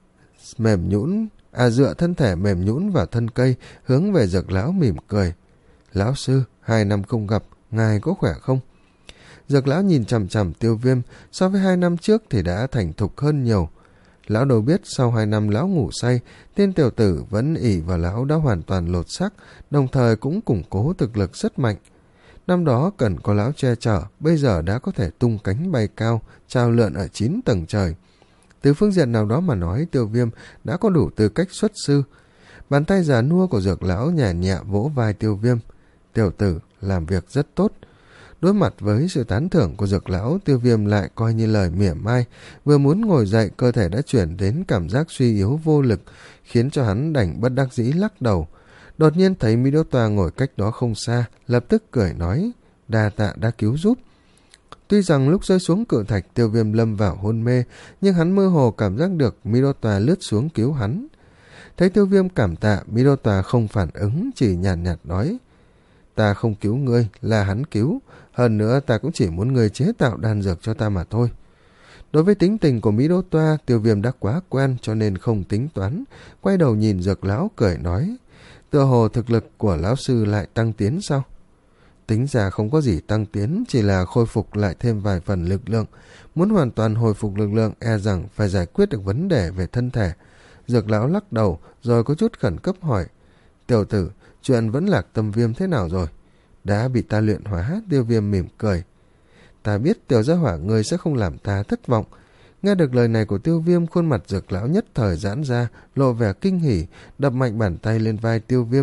mềm nhũn, à dựa thân thể mềm nhũn vào thân cây, hướng về Dược lão mỉm cười. Lão sư, hai năm không gặp, ngài có khỏe không? Dược lão nhìn chằm chằm Tiêu Viêm, so với hai năm trước thì đã thành thục hơn nhiều. Lão đâu biết sau hai năm lão ngủ say, tên tiểu tử vẫn ỷ vào lão đã hoàn toàn lột xác, đồng thời cũng củng cố thực lực rất mạnh. Năm đó cần có lão che chở, bây giờ đã có thể tung cánh bay cao, trao lượn ở chín tầng trời. Từ phương diện nào đó mà nói, Tiêu Viêm đã có đủ tư cách xuất sư. Bàn tay già nua của Dược lão nhẹ nhẹ vỗ vai Tiêu Viêm. Tiểu tử làm việc rất tốt. Đối mặt với sự tán thưởng của Dược lão, Tiêu Viêm lại coi như lời mỉa mai, vừa muốn ngồi dậy cơ thể đã chuyển đến cảm giác suy yếu vô lực, khiến cho hắn đành bất đắc dĩ lắc đầu. Đột nhiên thấy Mỹ Đô Tòa ngồi cách đó không xa, lập tức cười nói, đa tạ đã cứu giúp. Tuy rằng lúc rơi xuống cự thạch Tiêu Viêm lâm vào hôn mê, nhưng hắn mơ hồ cảm giác được Mỹ Đô Tòa lướt xuống cứu hắn. Thấy Tiêu Viêm cảm tạ, Mỹ Đô Tòa không phản ứng, chỉ nhàn nhạt, nhạt nói, ta không cứu ngươi, là hắn cứu, hơn nữa ta cũng chỉ muốn ngươi chế tạo đan dược cho ta mà thôi. Đối với tính tình của Mỹ Đô Toa, Tiêu Viêm đã quá quen cho nên không tính toán, quay đầu nhìn Dược lão cười nói, tựa hồ thực lực của lão sư lại tăng tiến sao? Tính ra không có gì tăng tiến, chỉ là khôi phục lại thêm vài phần lực lượng. Muốn hoàn toàn hồi phục lực lượng e rằng phải giải quyết được vấn đề về thân thể. Dược lão lắc đầu rồi có chút khẩn cấp hỏi, tiểu tử, chuyện vẫn Lạc Tâm Viêm thế nào rồi? Đã bị ta luyện hóa. Tiêu Viêm mỉm cười. Ta biết tiểu gia hỏa ngươi sẽ không làm ta thất vọng. Nghe được lời này của Tiêu Viêm, khuôn mặt Dược lão nhất thời giãn ra, lộ vẻ kinh hỉ, đập mạnh bàn tay lên vai Tiêu Viêm.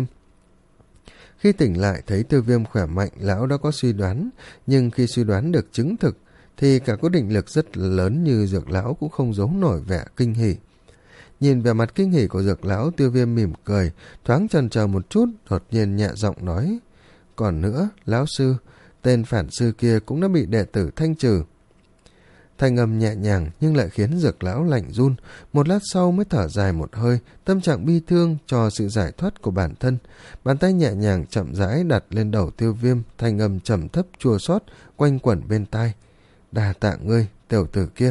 Khi tỉnh lại thấy Tiêu Viêm khỏe mạnh, lão đã có suy đoán, nhưng khi suy đoán được chứng thực thì cả có định lực rất lớn như Dược lão cũng không giấu nổi vẻ kinh hỉ. Nhìn vẻ mặt kinh hỉ của Dược lão, Tiêu Viêm mỉm cười, thoáng chần chờ một chút, đột nhiên nhẹ giọng nói, còn nữa, lão sư, tên phản sư kia cũng đã bị đệ tử thanh trừ. Thanh âm nhẹ nhàng nhưng lại khiến Dược lão lạnh run, một lát sau mới thở dài một hơi, tâm trạng bi thương cho sự giải thoát của bản thân. Bàn tay nhẹ nhàng chậm rãi đặt lên đầu Tiêu Viêm, thanh âm trầm thấp chua xót quanh quẩn bên tai. Đà tạ ngươi, tiểu tử kia.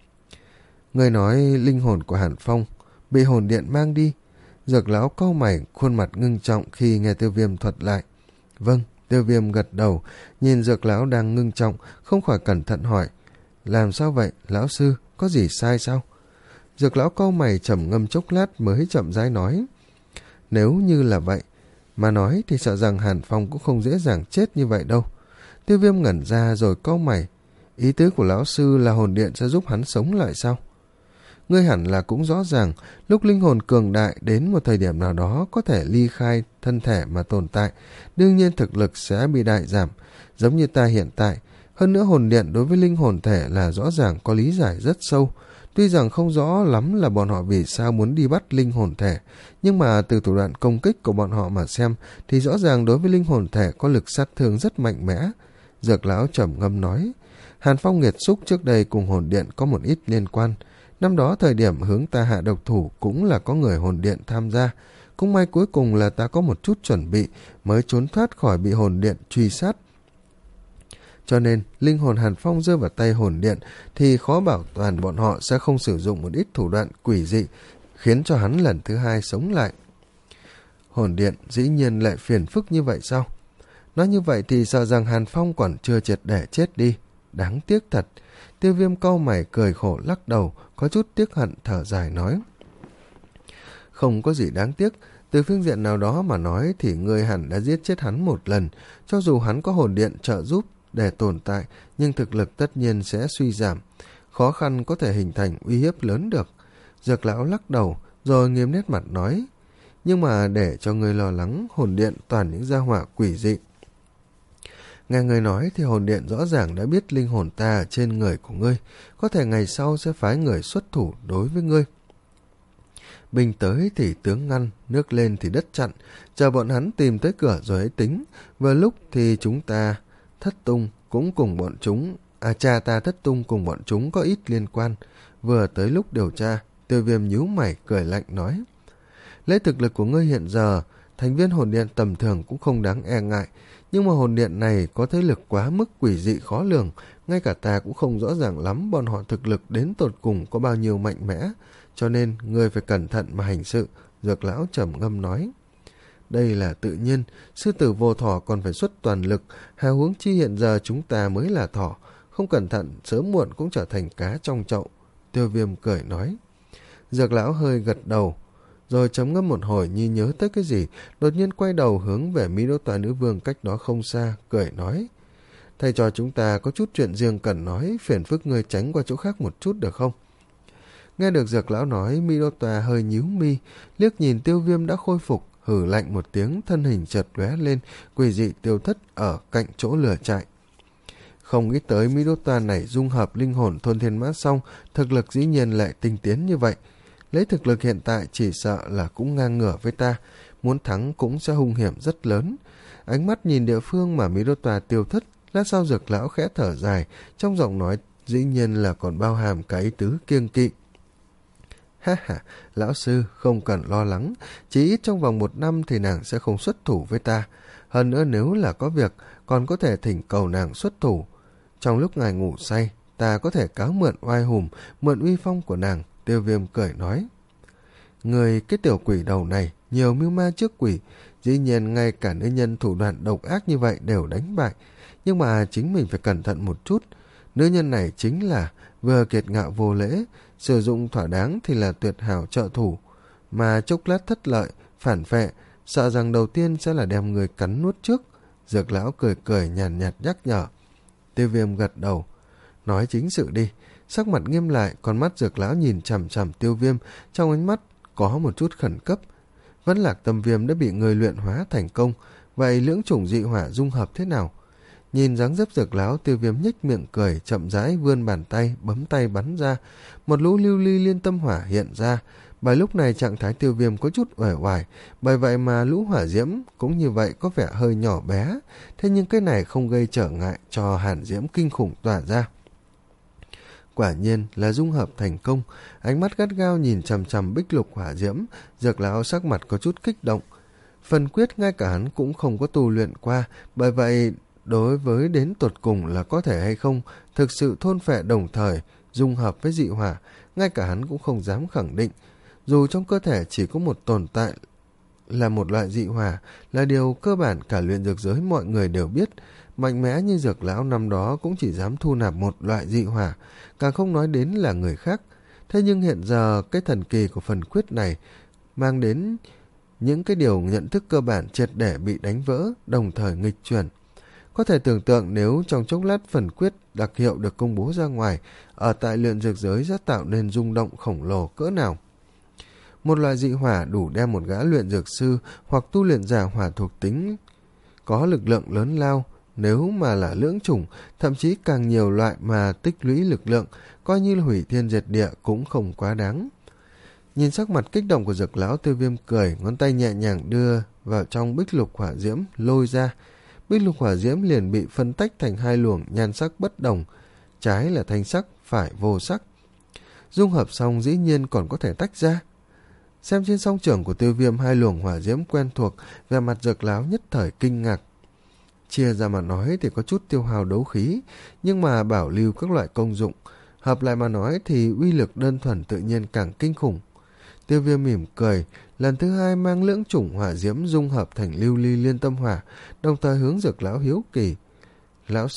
Ngươi nói linh hồn của Hàn Phong bị hồn điện mang đi. Dược lão cau mày, khuôn mặt ngưng trọng khi nghe Tiêu Viêm thuật lại. Vâng, Tiêu Viêm gật đầu, nhìn Dược lão đang ngưng trọng, không khỏi cẩn thận hỏi, làm sao vậy, lão sư, có gì sai sao? Dược lão cau mày trầm ngâm chốc lát mới chậm rãi nói, nếu như là vậy mà nói thì sợ rằng Hàn Phong cũng không dễ dàng chết như vậy đâu. Tiêu Viêm ngẩn ra rồi cau mày, ý tứ của lão sư là hồn điện sẽ giúp hắn sống lại sao? Ngươi hẳn là cũng rõ ràng, lúc linh hồn cường đại đến một thời điểm nào đó có thể ly khai thân thể mà tồn tại, đương nhiên thực lực sẽ bị đại giảm, giống như ta hiện tại. Hơn nữa hồn điện đối với linh hồn thể là rõ ràng có lý giải rất sâu. Tuy rằng không rõ lắm là bọn họ vì sao muốn đi bắt linh hồn thể, nhưng mà từ thủ đoạn công kích của bọn họ mà xem thì rõ ràng đối với linh hồn thể có lực sát thương rất mạnh mẽ. Dược lão trầm ngâm nói, Hàn Phong nghiệt xúc trước đây cùng hồn điện có một ít liên quan. Năm đó thời điểm hướng ta hạ độc thủ cũng là có người hồn điện tham gia. Cũng may cuối cùng là ta có một chút chuẩn bị mới trốn thoát khỏi bị hồn điện truy sát. Cho nên linh hồn Hàn Phong rơi vào tay hồn điện thì khó bảo toàn bọn họ sẽ không sử dụng một ít thủ đoạn quỷ dị khiến cho hắn lần thứ hai sống lại. Hồn điện dĩ nhiên lại phiền phức như vậy sao? Nói như vậy thì sợ rằng Hàn Phong còn chưa triệt để chết đi. đáng tiếc thật. Tiêu Viêm cau mày cười khổ lắc đầu, có chút tiếc hận thở dài nói. Không có gì đáng tiếc, từ phương diện nào đó mà nói thì ngươi hẳn đã giết chết hắn một lần, cho dù hắn có hồn điện trợ giúp để tồn tại, nhưng thực lực tất nhiên sẽ suy giảm, khó khăn có thể hình thành uy hiếp lớn được. Dược lão lắc đầu, rồi nghiêm nét mặt nói, nhưng mà để cho ngươi lo lắng, hồn điện toàn những gia hỏa quỷ dị. Nghe người nói thì hồn điện rõ ràng đã biết linh hồn ta ở trên người của ngươi, có thể ngày sau sẽ phái người xuất thủ đối với ngươi. Binh tới thì tướng ngăn, nước lên thì đất chặn, chờ bọn hắn tìm tới cửa rồi ấy tính. Vừa lúc thì chúng ta thất tung cũng cùng bọn chúng, à cha ta thất tung cùng bọn chúng có ít liên quan. Vừa tới lúc điều tra, Tiêu Viêm nhíu mày cười lạnh nói, lấy thực lực của ngươi hiện giờ, thành viên hồn điện tầm thường cũng không đáng e ngại, nhưng mà hồn điện này có thế lực quá mức quỷ dị khó lường, ngay cả ta cũng không rõ ràng lắm bọn họ thực lực đến tột cùng có bao nhiêu mạnh mẽ, cho nên ngươi phải cẩn thận mà hành sự. Dược lão trầm ngâm nói, đây là tự nhiên, sư tử vô thỏ còn phải xuất toàn lực, hào huống chi hiện giờ chúng ta mới là thỏ, không cẩn thận sớm muộn cũng trở thành cá trong chậu. Tiêu Viêm cười nói. Dược lão hơi gật đầu, rồi chấm ngâm một hồi như nhớ tới cái gì, đột nhiên quay đầu hướng về Mỹ Đô Tòa Nữ Vương cách đó không xa, cười nói, thầy trò chúng ta có chút chuyện riêng cần nói, phiền phức ngươi tránh qua chỗ khác một chút được không? Nghe được Dược lão nói, Mỹ Đô Tòa hơi nhíu mi, liếc nhìn Tiêu Viêm đã khôi phục, hử lạnh một tiếng, thân hình chợt lóe lên, quỷ dị tiêu thất ở cạnh chỗ lửa trại. Không nghĩ tới Mỹ Đô Tòa này dung hợp linh hồn thôn thiên mã xong, thực lực dĩ nhiên lại tinh tiến như vậy. Lấy thực lực hiện tại chỉ sợ là cũng ngang ngửa với ta, muốn thắng cũng sẽ hung hiểm rất lớn. Ánh mắt nhìn địa phương mà Mỹ Đô Tòa tiêu thất, lát sau Dược lão khẽ thở dài, trong giọng nói dĩ nhiên là còn bao hàm cái ý tứ kiêng kỵ. Ha ha, lão sư không cần lo lắng, chỉ ít trong vòng một năm thì nàng sẽ không xuất thủ với ta. Hơn nữa nếu là có việc, còn có thể thỉnh cầu nàng xuất thủ. Trong lúc ngài ngủ say, ta có thể cáo mượn oai hùng, mượn uy phong của nàng. Tiêu Viêm cười nói, người cái tiểu quỷ đầu này, nhiều mưu ma trước quỷ, dĩ nhiên ngay cả nữ nhân thủ đoạn độc ác như vậy đều đánh bại. Nhưng mà chính mình phải cẩn thận một chút, nữ nhân này chính là vừa kiệt ngạo vô lễ, sử dụng thỏa đáng thì là tuyệt hảo trợ thủ, mà chốc lát thất lợi, phản phệ, sợ rằng đầu tiên sẽ là đem người cắn nuốt trước. Dược lão cười cười nhàn nhạt, nhạt nhắc nhở. Tiêu Viêm gật đầu, nói chính sự đi. Sắc mặt nghiêm lại, con mắt Dược lão nhìn chằm chằm Tiêu Viêm, trong ánh mắt có một chút khẩn cấp. Vẫn Lạc Tâm Viêm đã bị người luyện hóa thành công, vậy lưỡng chủng dị hỏa dung hợp thế nào? Nhìn dáng dấp Dược lão, Tiêu Viêm nhếch miệng cười, chậm rãi vươn bàn tay, bấm tay bắn ra, một lũ lưu ly liên tâm hỏa hiện ra. Bởi lúc này trạng thái Tiêu Viêm có chút uể oải, bởi vậy mà lũ hỏa diễm cũng như vậy có vẻ hơi nhỏ bé, thế nhưng cái này không gây trở ngại cho hàn diễm kinh khủng tỏa ra. Quả nhiên là dung hợp thành công. Ánh mắt gắt gao nhìn chằm chằm bích lục hỏa diễm, Dược lão sắc mặt có chút kích động. Phần quyết ngay cả hắn cũng không có tu luyện qua, bởi vậy đối với đến tột cùng là có thể hay không thực sự thôn phệ đồng thời dung hợp với dị hỏa, ngay cả hắn cũng không dám khẳng định. Dù trong cơ thể chỉ có một tồn tại là một loại dị hỏa, là điều cơ bản cả luyện dược giới mọi người đều biết. Mạnh mẽ như Dược lão năm đó cũng chỉ dám thu nạp một loại dị hỏa, càng không nói đến là người khác. Thế nhưng hiện giờ cái thần kỳ của phần quyết này mang đến những cái điều nhận thức cơ bản triệt để bị đánh vỡ, đồng thời nghịch chuyển. Có thể tưởng tượng nếu trong chốc lát phần quyết đặc hiệu được công bố ra ngoài, ở tại luyện dược giới sẽ tạo nên rung động khổng lồ cỡ nào. Một loại dị hỏa đủ đem một gã luyện dược sư hoặc tu luyện giả hỏa thuộc tính có lực lượng lớn lao. Nếu mà là lưỡng chủng, thậm chí càng nhiều loại mà tích lũy lực lượng, coi như là hủy thiên diệt địa cũng không quá đáng. Nhìn sắc mặt kích động của Dược lão, Tiêu Viêm cười, ngón tay nhẹ nhàng đưa vào trong bích lục hỏa diễm lôi ra. Bích lục hỏa diễm liền bị phân tách thành hai luồng nhan sắc bất đồng, trái là thanh sắc, phải vô sắc. Dung hợp xong dĩ nhiên còn có thể tách ra. Xem trên song trưởng của Tiêu Viêm hai luồng hỏa diễm quen thuộc, vẻ mặt Dược lão nhất thời kinh ngạc. Chia ra mà nói thì có chút tiêu hao đấu khí, nhưng mà bảo lưu các loại công dụng, hợp lại mà nói thì uy lực đơn thuần tự nhiên càng kinh khủng. Tiêu Viêm mỉm cười, lần thứ hai mang lưỡng chủng hỏa diễm dung hợp thành lưu ly liên tâm hỏa, đồng thời hướng Dược lão hiếu kỳ. Lão sư,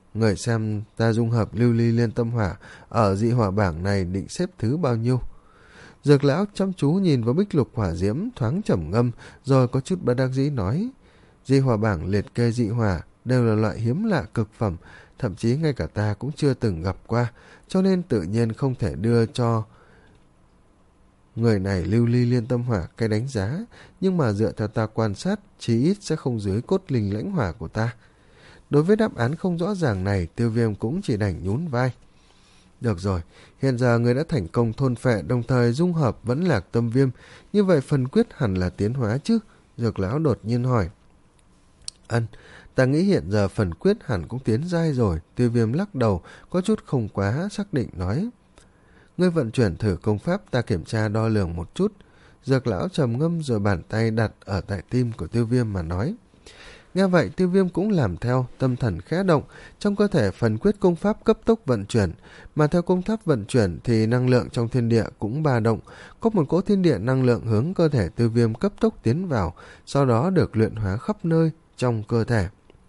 người xem ta dung hợp lưu ly liên tâm hỏa ở dị hỏa bảng này định xếp thứ bao nhiêu? Dược lão chăm chú nhìn vào bích lục hỏa diễm, thoáng trầm ngâm, rồi có chút bất đắc dĩ nói: dị hỏa bảng liệt kê dị hỏa đều là loại hiếm lạ cực phẩm, thậm chí ngay cả ta cũng chưa từng gặp qua, cho nên tự nhiên không thể đưa cho người này lưu ly liên tâm hỏa cái đánh giá, nhưng mà dựa theo ta quan sát, chí ít sẽ không dưới cốt linh lãnh hỏa của ta. Đối với đáp án không rõ ràng này, Tiêu Viêm cũng chỉ đành nhún vai. Được rồi, hiện giờ người đã thành công thôn phệ đồng thời dung hợp vẫn lạc tâm viêm, như vậy phần quyết hẳn là tiến hóa chứ? Dược lão đột nhiên hỏi. Ân, ta nghĩ hiện giờ phần quyết hẳn cũng tiến giai rồi. Tiêu Viêm lắc đầu, có chút không quá xác định nói. Ngươi vận chuyển thử công pháp, ta kiểm tra đo lường một chút. Dược lão trầm ngâm rồi bàn tay đặt ở tại tim của Tiêu Viêm mà nói. Nghe vậy Tiêu Viêm cũng làm theo, tâm thần khẽ động, trong cơ thể phần quyết công pháp cấp tốc vận chuyển, mà theo công pháp vận chuyển thì năng lượng trong thiên địa cũng ba động, có một cỗ thiên địa năng lượng hướng cơ thể Tiêu Viêm cấp tốc tiến vào, sau đó được luyện hóa khắp nơi trong cơ thể.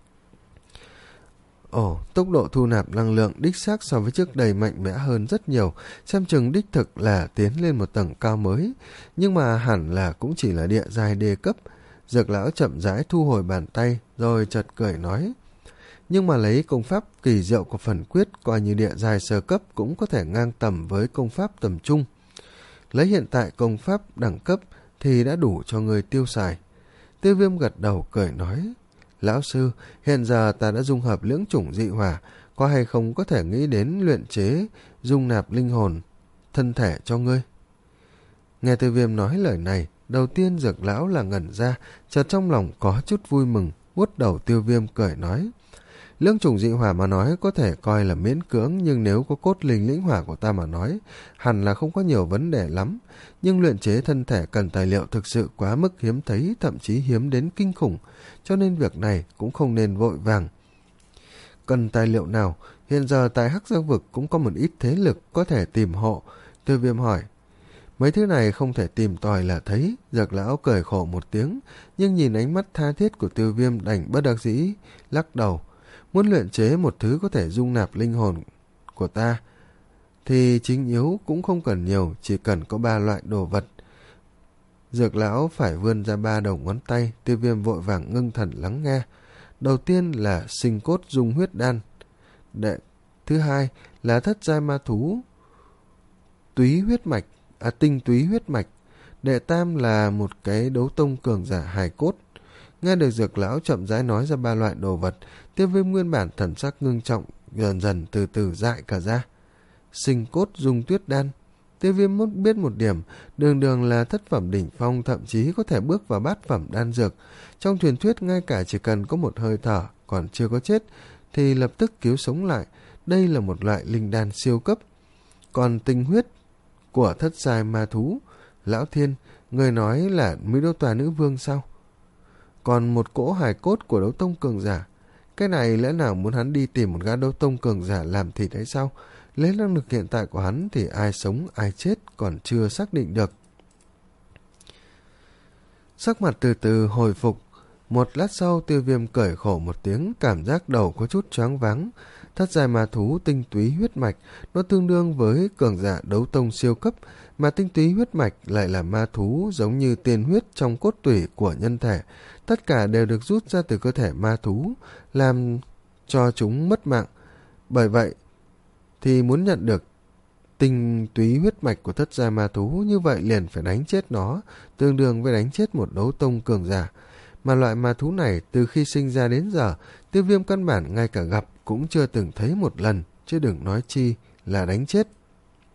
Ồ, tốc độ thu nạp năng lượng đích xác so với trước đây mạnh mẽ hơn rất nhiều, xem chừng đích thực là tiến lên một tầng cao mới, nhưng mà hẳn là cũng chỉ là địa giai đề cấp. Dược lão chậm rãi thu hồi bàn tay, rồi chợt cười nói. Nhưng mà lấy công pháp kỳ diệu của phần quyết, coi như địa giai sơ cấp cũng có thể ngang tầm với công pháp tầm trung. Lấy hiện tại công pháp đẳng cấp thì đã đủ cho người tiêu xài. Tiêu Viêm gật đầu cười nói. Lão sư, hiện giờ ta đã dung hợp lưỡng chủng dị hỏa, có hay không có thể nghĩ đến luyện chế, dung nạp linh hồn, thân thể cho ngươi? Nghe Tiêu Viêm nói lời này, đầu tiên Dược lão là ngẩn ra, chợt trong lòng có chút vui mừng, vuốt đầu Tiêu Viêm cười nói. Lưỡng chủng dị hỏa mà nói có thể coi là miễn cưỡng, nhưng nếu có cốt linh lĩnh hỏa của ta mà nói, hẳn là không có nhiều vấn đề lắm. Nhưng luyện chế thân thể cần tài liệu thực sự quá mức hiếm thấy, thậm chí hiếm đến kinh khủng, cho nên việc này cũng không nên vội vàng. Cần tài liệu nào? Hiện giờ tại Hắc Giác Vực cũng có một ít thế lực có thể tìm hộ. Tiêu Viêm hỏi. Mấy thứ này không thể tìm tòi là thấy. Dược lão cười khổ một tiếng, nhưng nhìn ánh mắt tha thiết của Tiêu Viêm đành bất đắc dĩ, lắc đầu. Muốn luyện chế một thứ có thể dung nạp linh hồn của ta thì chính yếu cũng không cần nhiều, chỉ cần có ba loại đồ vật. Dược lão phải vươn ra ba đầu ngón tay. Tiêu Viêm vội vàng ngưng thần lắng nghe. Đầu tiên là sinh cốt dung huyết đan. Đệ thứ hai là thất giai ma thú túy huyết mạch, à tinh túy huyết mạch. Đệ tam là một cái đấu tông cường giả hài cốt. Nghe được Dược lão chậm rãi nói ra ba loại đồ vật, Tiêu Viêm nguyên bản thần sắc ngưng trọng dần dần từ từ dại cả ra. Sinh cốt dung tuyết đan. Tiêu Viêm muốn biết một điểm, đường đường là thất phẩm đỉnh phong, thậm chí có thể bước vào bát phẩm đan dược. Trong truyền thuyết ngay cả chỉ cần có một hơi thở còn chưa có chết thì lập tức cứu sống lại. Đây là một loại linh đan siêu cấp. Còn tinh huyết của thất giai ma thú, Lão Thiên, người nói là Mỹ Đô Tòa Nữ Vương sao? Còn một cỗ hài cốt của đấu tông cường giả. Cái này lẽ nào muốn hắn đi tìm một gã đấu tông cường giả làm thịt hay sao? Lấy năng lực hiện tại của hắn thì ai sống ai chết còn chưa xác định được. Sắc mặt từ từ hồi phục. Một lát sau Tiêu Viêm cười khổ một tiếng, cảm giác đầu có chút choáng váng. Thất giai ma thú tinh túy huyết mạch, nó tương đương với cường giả đấu tông siêu cấp, mà tinh túy huyết mạch lại là ma thú giống như tiên huyết trong cốt tủy của nhân thể. Tất cả đều được rút ra từ cơ thể ma thú, làm cho chúng mất mạng. Bởi vậy thì muốn nhận được tinh túy huyết mạch của thất giai ma thú, như vậy liền phải đánh chết nó, tương đương với đánh chết một đấu tông cường giả. Mà loại ma thú này từ khi sinh ra đến giờ, Tiêu Viêm căn bản ngay cả gặp cũng chưa từng thấy một lần, chứ đừng nói chi là đánh chết.